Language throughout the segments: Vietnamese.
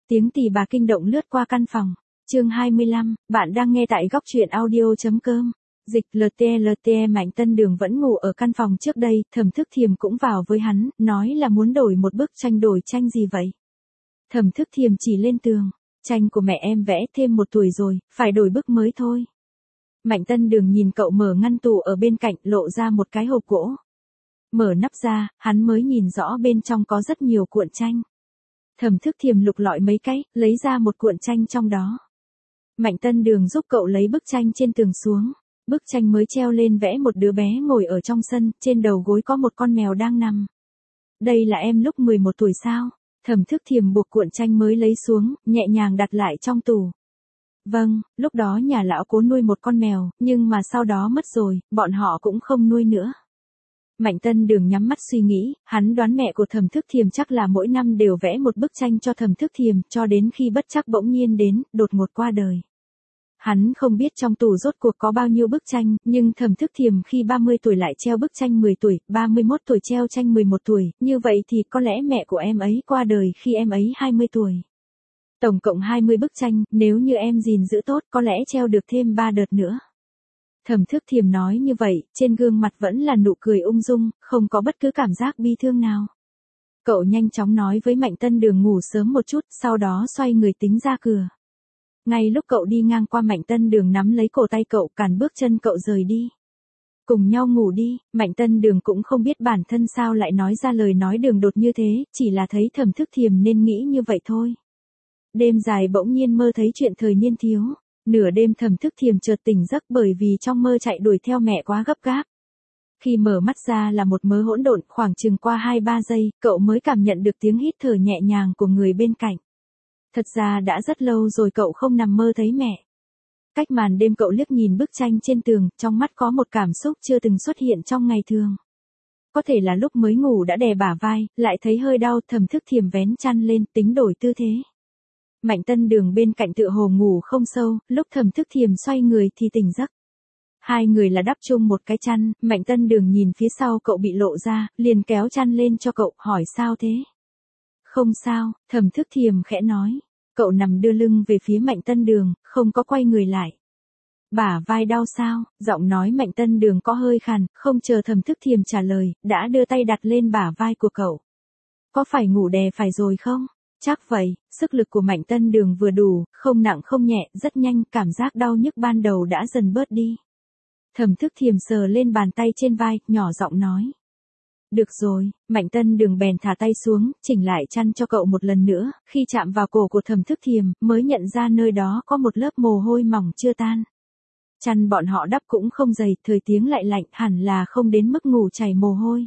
Tiếng tì bà kinh động lướt qua căn phòng. Chương 25, bạn đang nghe tại góc truyện audio.com. Dịch LTE Mạnh Tân Đường vẫn ngủ ở căn phòng trước đây, Thẩm Thức Thiềm cũng vào với hắn, nói là muốn đổi một bức tranh. Đổi tranh gì vậy? Thẩm Thức Thiềm chỉ lên tường. Tranh của mẹ em vẽ thêm 1 tuổi rồi, phải đổi bức mới thôi. Mạnh Tân Đường nhìn cậu mở ngăn tủ ở bên cạnh, lộ ra một cái hộp gỗ. Mở nắp ra, hắn mới nhìn rõ bên trong có rất nhiều cuộn tranh. Thẩm Thức Thiềm lục lọi mấy cái, lấy ra một cuộn tranh trong đó. Mạnh Tân Đường giúp cậu lấy bức tranh trên tường xuống. Bức tranh mới treo lên vẽ một đứa bé ngồi ở trong sân, trên đầu gối có một con mèo đang nằm. Đây là em lúc 11 tuổi sao? Thẩm Thức Thiềm buộc cuộn tranh mới lấy xuống, nhẹ nhàng đặt lại trong tủ. Vâng, lúc đó nhà lão cố nuôi một con mèo, nhưng mà sau đó mất rồi, bọn họ cũng không nuôi nữa. Mạnh Tân Đường nhắm mắt suy nghĩ, hắn đoán mẹ của Thẩm Thức Thiềm chắc là mỗi năm đều vẽ một bức tranh cho Thẩm Thức Thiềm, cho đến khi bất trắc bỗng nhiên đến, đột ngột qua đời. Hắn không biết trong tủ rốt cuộc có bao nhiêu bức tranh, nhưng Thẩm Thức Thiềm khi 30 tuổi lại treo bức tranh 10 tuổi, 31 tuổi treo tranh 11 tuổi, như vậy thì có lẽ mẹ của em ấy qua đời khi em ấy 20 tuổi. Tổng cộng 20 bức tranh, nếu như em gìn giữ tốt có lẽ treo được thêm 3 đợt nữa. Thẩm Thức Thiềm nói như vậy, trên gương mặt vẫn là nụ cười ung dung, không có bất cứ cảm giác bi thương nào. Cậu nhanh chóng nói với Mạnh Tân Đường ngủ sớm một chút, sau đó xoay người tính ra cửa. Ngay lúc cậu đi ngang qua, Mạnh Tân Đường nắm lấy cổ tay cậu, cản bước chân cậu rời đi. Cùng nhau ngủ đi. Mạnh Tân Đường cũng không biết bản thân sao lại nói ra lời nói đường đột như thế, chỉ là thấy Thẩm Thức Thiềm nên nghĩ như vậy thôi. Đêm dài bỗng nhiên mơ thấy chuyện thời niên thiếu. Nửa đêm Thẩm Thức Thiềm chợt tỉnh giấc bởi vì trong mơ chạy đuổi theo mẹ quá gấp gáp. Khi mở mắt ra là một mớ hỗn độn, khoảng chừng qua 2-3 giây, cậu mới cảm nhận được tiếng hít thở nhẹ nhàng của người bên cạnh. Thật ra đã rất lâu rồi cậu không nằm mơ thấy mẹ. Cách màn đêm cậu liếc nhìn bức tranh trên tường, trong mắt có một cảm xúc chưa từng xuất hiện trong ngày thường. Có thể là lúc mới ngủ đã đè bả vai, lại thấy hơi đau, Thẩm Thức Thiềm vén chăn lên, tính đổi tư thế. Mạnh Tân Đường bên cạnh tựa hồ ngủ không sâu, lúc Thẩm Thức Thiềm xoay người thì tỉnh giấc. Hai người là đắp chung một cái chăn, Mạnh Tân Đường nhìn phía sau cậu bị lộ ra, liền kéo chăn lên cho cậu, hỏi sao thế? Không sao, Thẩm Thức Thiềm khẽ nói. Cậu nằm đưa lưng về phía Mạnh Tân Đường, không có quay người lại. Bả vai đau sao? Giọng nói Mạnh Tân Đường có hơi khàn, không chờ Thẩm Thức Thiềm trả lời, đã đưa tay đặt lên bả vai của cậu. Có phải ngủ đè phải rồi không? Chắc vậy, sức lực của Mạnh Tân Đường vừa đủ, không nặng không nhẹ, rất nhanh, cảm giác đau nhức ban đầu đã dần bớt đi. Thẩm Thức Thiềm sờ lên bàn tay trên vai, nhỏ giọng nói. Được rồi, Mạnh Tân Đường bèn thả tay xuống, chỉnh lại chăn cho cậu một lần nữa, khi chạm vào cổ của Thẩm Thức Thiềm, mới nhận ra nơi đó có một lớp mồ hôi mỏng chưa tan. Chăn bọn họ đắp cũng không dày, thời tiết lại lạnh, hẳn là không đến mức ngủ chảy mồ hôi.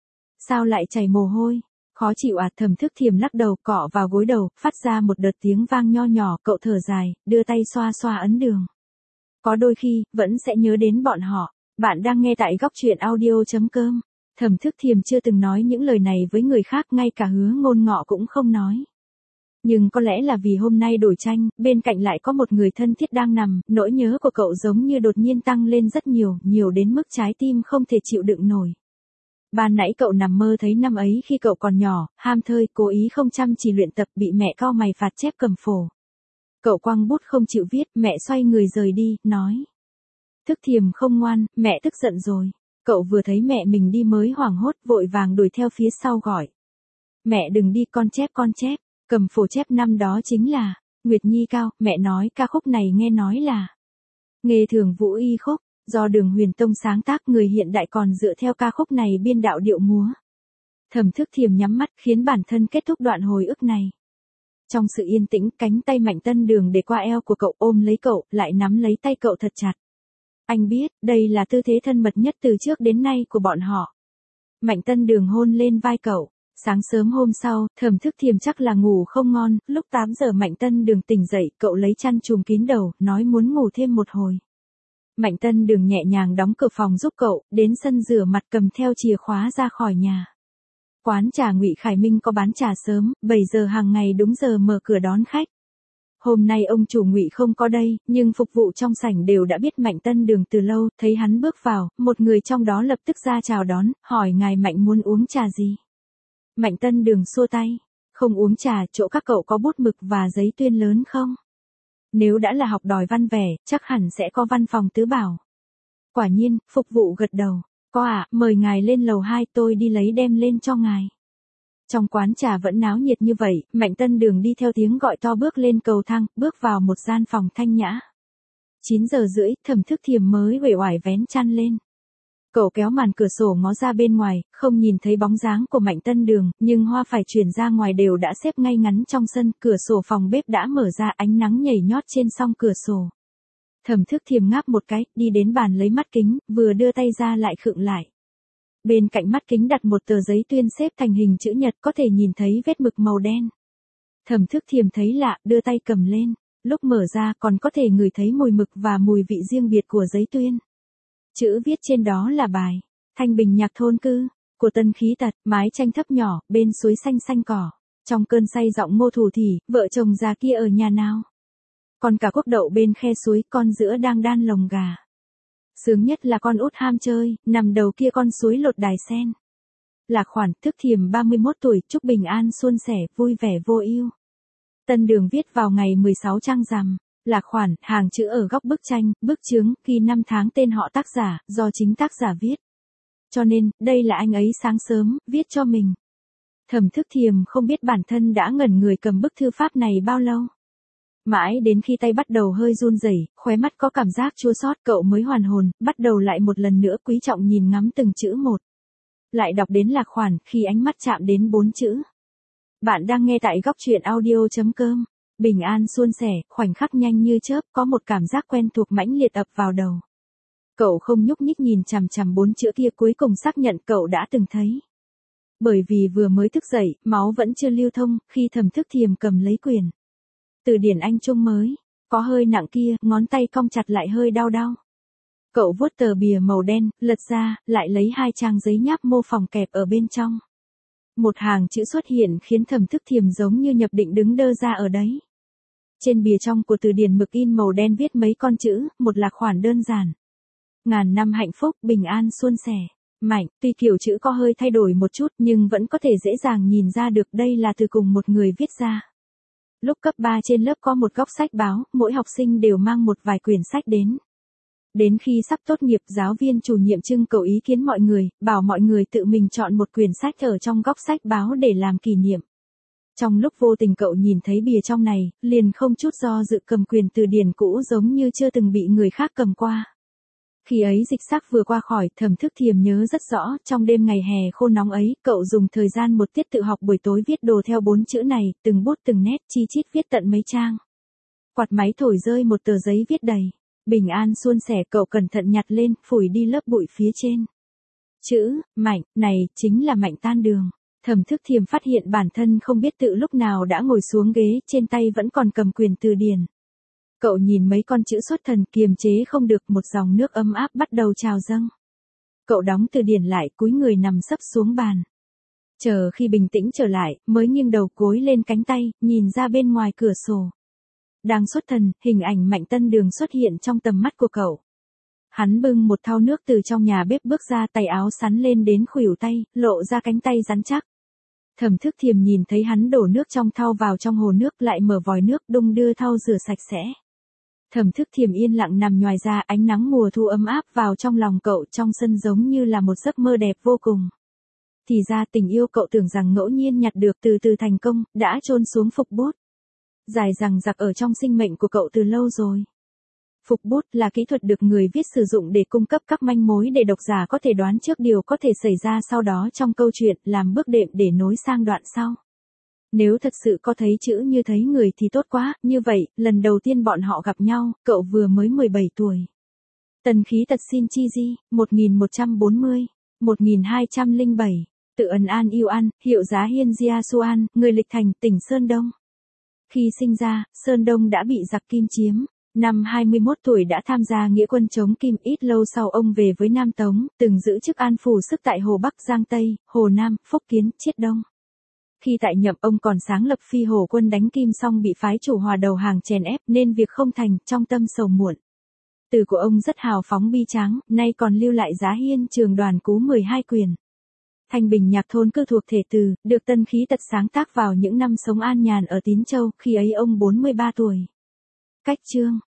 Sao lại chảy mồ hôi? Khó chịu à? Thẩm Thức Thiềm lắc đầu, cọ vào gối đầu, phát ra một đợt tiếng vang nho nhỏ, cậu thở dài, đưa tay xoa xoa ấn đường. Có đôi khi, vẫn sẽ nhớ đến bọn họ. Bạn đang nghe tại góc truyện audio.com. Thẩm Thức Thiềm chưa từng nói những lời này với người khác, ngay cả Hứa Ngôn Ngọ cũng không nói. Nhưng có lẽ là vì hôm nay đổi tranh, bên cạnh lại có một người thân thiết đang nằm, nỗi nhớ của cậu giống như đột nhiên tăng lên rất nhiều, nhiều đến mức trái tim không thể chịu đựng nổi. Ban nãy cậu nằm mơ thấy năm ấy khi cậu còn nhỏ, ham thơi, cố ý không chăm chỉ luyện tập, bị mẹ cau mày phạt chép cầm phổ. Cậu quăng bút không chịu viết, mẹ xoay người rời đi, nói. Thức Thiềm không ngoan, mẹ tức giận rồi. Cậu vừa thấy mẹ mình đi mới hoảng hốt, vội vàng đuổi theo phía sau gọi. Mẹ đừng đi, con chép, cầm phổ chép năm đó chính là Nguyệt Nhi Cao, mẹ nói ca khúc này nghe nói là Nghề Thường Vũ Y khúc, do Đường Huyền Tông sáng tác, người hiện đại còn dựa theo ca khúc này biên đạo điệu múa. Thẩm Thức Thiềm nhắm mắt khiến bản thân kết thúc đoạn hồi ức này. Trong sự yên tĩnh, cánh tay Mạnh Tân Đường để qua eo của cậu, ôm lấy cậu, lại nắm lấy tay cậu thật chặt. Anh biết, đây là tư thế thân mật nhất từ trước đến nay của bọn họ. Mạnh Tân Đường hôn lên vai cậu. Sáng sớm hôm sau, Thẩm Thức Thiềm chắc là ngủ không ngon, lúc 8 giờ Mạnh Tân Đường tỉnh dậy, cậu lấy chăn trùm kín đầu, nói muốn ngủ thêm một hồi. Mạnh Tân Đường nhẹ nhàng đóng cửa phòng giúp cậu, đến sân rửa mặt cầm theo chìa khóa ra khỏi nhà. Quán trà Ngụy Khải Minh có bán trà sớm, 7 giờ hàng ngày đúng giờ mở cửa đón khách. Hôm nay ông chủ Ngụy không có đây, nhưng phục vụ trong sảnh đều đã biết Mạnh Tân Đường từ lâu, thấy hắn bước vào, một người trong đó lập tức ra chào đón, hỏi ngài Mạnh muốn uống trà gì. Mạnh Tân Đường xua tay. Không uống trà, chỗ các cậu có bút mực và giấy tuyên lớn không? Nếu đã là học đòi văn vẻ, chắc hẳn sẽ có văn phòng tứ bảo. Quả nhiên, phục vụ gật đầu. Có ạ, mời ngài lên lầu 2, tôi đi lấy đem lên cho ngài. Trong quán trà vẫn náo nhiệt như vậy, Mạnh Tân Đường đi theo tiếng gọi to bước lên cầu thang, bước vào một gian phòng thanh nhã. 9 giờ rưỡi, Thẩm Thức Thiềm mới uể oải vén chăn lên. Cậu kéo màn cửa sổ ngó ra bên ngoài, không nhìn thấy bóng dáng của Mạnh Tân Đường, nhưng hoa phải chuyển ra ngoài đều đã xếp ngay ngắn trong sân, cửa sổ phòng bếp đã mở ra, ánh nắng nhảy nhót trên song cửa sổ. Thẩm Thức Thiềm ngáp một cái, đi đến bàn lấy mắt kính, vừa đưa tay ra lại khựng lại. Bên cạnh mắt kính đặt một tờ giấy tuyên xếp thành hình chữ nhật, có thể nhìn thấy vết mực màu đen. Thẩm Thức Thiềm thấy lạ, đưa tay cầm lên, lúc mở ra còn có thể ngửi thấy mùi mực và mùi vị riêng biệt của giấy tuyên. Chữ viết trên đó là bài Thanh Bình nhạc thôn cư của Tân Khí Tật, mái tranh thấp nhỏ, bên suối xanh xanh cỏ. Trong cơn say giọng Ngô Thủ Thỉ, vợ chồng già kia ở nhà nào? Còn cả quốc đậu bên khe suối, con giữa đang đan lồng gà. Sướng nhất là con út ham chơi, nằm đầu kia con suối lột đài sen. Lạc Khoản, Thức Thiềm 31 tuổi, chúc bình an suôn sẻ, vui vẻ vô ưu. Tân Đường viết vào ngày 16 trang rằm. Lạc Khoản, hàng chữ ở góc bức tranh, bức chướng, ghi năm tháng tên họ tác giả, do chính tác giả viết. Cho nên, đây là anh ấy sáng sớm, viết cho mình. Thẩm Thức Thiềm không biết bản thân đã ngẩn người cầm bức thư pháp này bao lâu. Mãi đến khi tay bắt đầu hơi run rẩy, khóe mắt có cảm giác chua xót, cậu mới hoàn hồn, bắt đầu lại một lần nữa quý trọng nhìn ngắm từng chữ một. Lại đọc đến Lạc Khoản, khi ánh mắt chạm đến 4 chữ. Bạn đang nghe tại góc truyện audio.com. Bình an suôn sẻ, khoảnh khắc nhanh như chớp, có một cảm giác quen thuộc mãnh liệt ập vào đầu. Cậu không nhúc nhích nhìn chằm chằm 4 chữ kia, cuối cùng xác nhận cậu đã từng thấy. Bởi vì vừa mới thức dậy, máu vẫn chưa lưu thông, khi Thẩm Thức Thiềm cầm lấy quyển từ điển Anh Trung mới, có hơi nặng kia, ngón tay cong chặt lại hơi đau đau. Cậu vuốt tờ bìa màu đen, lật ra, lại lấy 2 trang giấy nháp mô phỏng kẹp ở bên trong. Một hàng chữ xuất hiện khiến Thẩm Thức Thiềm giống như nhập định đứng đơ ra ở đấy. Trên bìa trong của từ điển mực in màu đen viết mấy con chữ, một Lạc Khoản đơn giản. Ngàn năm hạnh phúc, bình an suôn sẻ. Mạnh, tuy kiểu chữ có hơi thay đổi một chút nhưng vẫn có thể dễ dàng nhìn ra được đây là từ cùng một người viết ra. Lúc cấp 3 trên lớp có một góc sách báo, mỗi học sinh đều mang một vài quyển sách đến. Đến khi sắp tốt nghiệp, giáo viên chủ nhiệm trưng cầu ý kiến mọi người, bảo mọi người tự mình chọn một quyển sách ở trong góc sách báo để làm kỷ niệm. Trong lúc vô tình cậu nhìn thấy bìa trong này, liền không chút do dự cầm quyển từ điển cũ giống như chưa từng bị người khác cầm qua. Khi ấy dịch sắc vừa qua khỏi, Thẩm Thức Thiềm nhớ rất rõ, trong đêm ngày hè khô nóng ấy, cậu dùng thời gian một tiết tự học buổi tối viết đồ theo 4 chữ này, từng bút từng nét, chi chít viết tận mấy trang. Quạt máy thổi rơi một tờ giấy viết đầy. Bình an suôn sẻ, cậu cẩn thận nhặt lên, phủi đi lớp bụi phía trên. Chữ, Mạnh, này, chính là Mạnh Tan Đường. Thẩm Thức Thiềm phát hiện bản thân không biết tự lúc nào đã ngồi xuống ghế, trên tay vẫn còn cầm quyển từ điển. Cậu nhìn mấy con chữ xuất thần, kiềm chế không được, một dòng nước ấm áp bắt đầu trào dâng. Cậu đóng từ điển lại, cúi người nằm sấp xuống bàn. Chờ khi bình tĩnh trở lại, mới nghiêng đầu gối lên cánh tay, nhìn ra bên ngoài cửa sổ. Đang xuất thần, hình ảnh Mạnh Tân Đường xuất hiện trong tầm mắt của cậu. Hắn bưng một thau nước từ trong nhà bếp bước ra, tay áo sắn lên đến khuỷu tay, lộ ra cánh tay rắn chắc. Thẩm Thức Thiềm nhìn thấy hắn đổ nước trong thau vào trong hồ nước, lại mở vòi nước, đung đưa thau rửa sạch sẽ. Thẩm Thức Thiềm yên lặng nằm nhoài ra, ánh nắng mùa thu ấm áp vào trong lòng cậu, trong sân giống như là một giấc mơ đẹp vô cùng. Thì ra tình yêu cậu tưởng rằng ngẫu nhiên nhặt được từ từ thành công, đã chôn xuống phục bút. Dài dằng dặc ở trong sinh mệnh của cậu từ lâu rồi. Phục bút là kỹ thuật được người viết sử dụng để cung cấp các manh mối để độc giả có thể đoán trước điều có thể xảy ra sau đó trong câu chuyện, làm bước đệm để nối sang đoạn sau. Nếu thật sự có thấy chữ như thấy người thì tốt quá, như vậy, lần đầu tiên bọn họ gặp nhau, cậu vừa mới 17 tuổi. Tần Khí Tật xin chi di, 1140, 1207, tự ấn An Yêu An, hiệu giá Hiên Gia Suan, người Lịch Thành, tỉnh Sơn Đông. Khi sinh ra, Sơn Đông đã bị giặc Kim chiếm. Năm 21 tuổi đã tham gia nghĩa quân chống Kim, ít lâu sau ông về với Nam Tống, từng giữ chức an phủ sức tại Hồ Bắc, Giang Tây, Hồ Nam, Phúc Kiến, Chiết Đông. Khi tại nhậm, ông còn sáng lập Phi Hổ quân đánh Kim xong bị phái chủ Hòa đầu hàng chèn ép nên việc không thành, trong tâm sầu muộn. Từ của ông rất hào phóng bi tráng, nay còn lưu lại giá Hiên Trường Đoàn Cú 12 quyền. Thanh Bình nhạc thôn cư thuộc Thể Từ, được Tân Khí Tật sáng tác vào những năm sống an nhàn ở Tín Châu, khi ấy ông 43 tuổi. Cách chương